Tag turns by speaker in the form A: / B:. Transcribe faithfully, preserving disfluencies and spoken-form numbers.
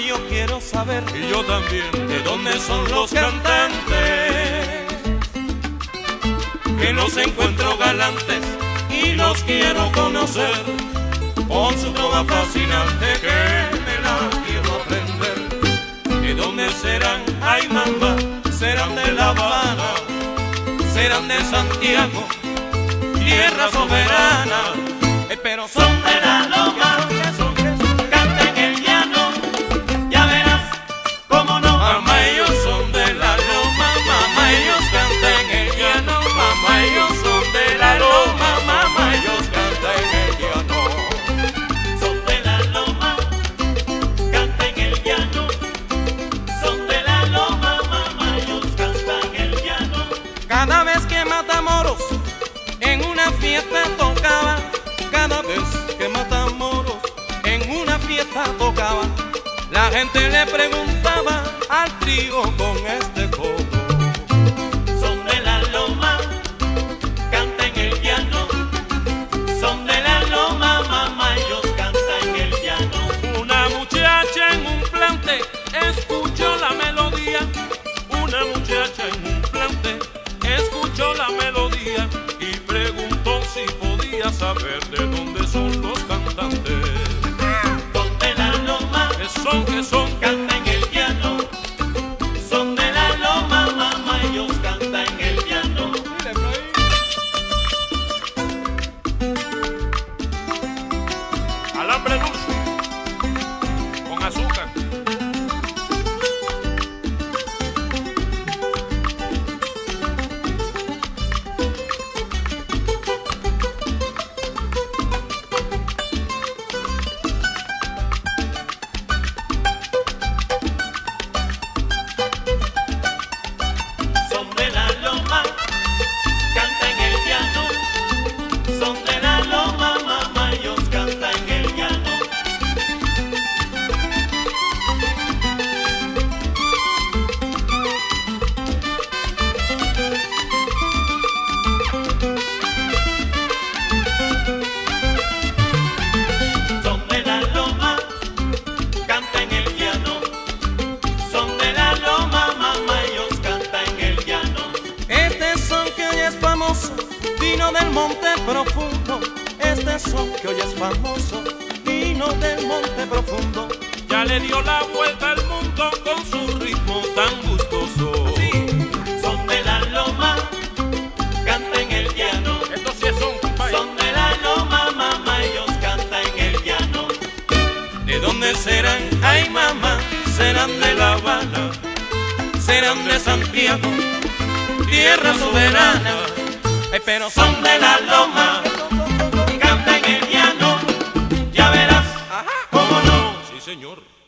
A: yo quiero saber,
B: y yo también,
A: de dónde son los cantantes, que los encuentro galantes y los quiero conocer, con su trova fascinante que me la quiero aprender. ¿De dónde serán? Ay mamá, serán de La Habana, serán de Santiago, tierra soberana, eh, pero son de la loma, canta en el llano, ya verás cómo no. Mamá, ellos son de la loma, mamá, ellos cantan en el llano, mamá, ellos son de la loma, mamá, ellos cantan en el llano. Son de la loma, canta en el llano, son de la loma, mamá, ellos cantan en el llano. Cada vez que Matamoros en una fiesta tocaba, cada vez que Matamoros en una fiesta tocaba, la gente le preguntaba al trío con este coro. Son de la loma, canta en el llano, son de la loma, mamá, ellos cantan en el llano.
B: una muchacha en un plante escuchó la melodía, una muchacha en un plante escuchó la melodía y preguntó si podía saber de dónde son los cantantes.
A: Son de la loma,
B: ¿Qué son? ¿Qué son?
A: canta en el llano, son de la loma, mamá, ellos cantan en el llano.
B: Alambre dulce con azúcar.
A: Son de la loma, canta en el llano, son de la loma, mamá, ellos cantan en el llano. Son de la loma, canta en el llano, son de la loma, mamá, ellos cantan en el llano. Este son que hoy es famoso, vino del monte profundo. Este son que hoy es famoso, vino del monte profundo.
B: Ya le dio la vuelta al mundo con su ritmo tan gustoso.
A: Sí, son de la loma, canta en el llano,
B: Estos sí son, compadre.
A: son de la loma, mamá, ellos cantan en el llano. ¿De dónde serán? Ay mamá, serán de La Habana, serán de Santiago, tierra soberana, eh, pero son de la loma, canta en el llano, ya verás cómo no.
B: Sí, señor.